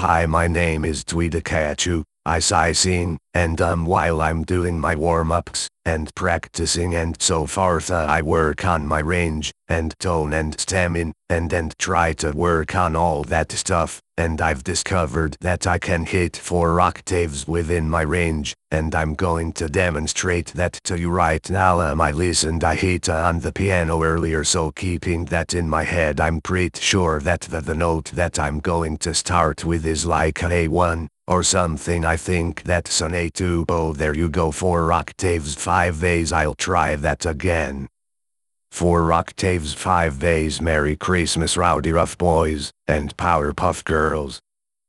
hi, my name is Tweedakachu. I sing, and while I'm doing my warm-ups, and practicing and so forth I work on my range, and tone and stamina, and try to work on all that stuff, and I've discovered that I can hit 4 octaves within my range, and I'm going to demonstrate that to you right now. I listened I hit on the piano earlier, so keeping that in my head I'm pretty sure that the note that I'm going to start with is like an A1 or something. I think that's an A2. Oh, there you go, 4 octaves 5 A's. I'll try that again. 4 octaves 5 A's. Merry Christmas, Rowdy Rough Boys and Powerpuff Girls.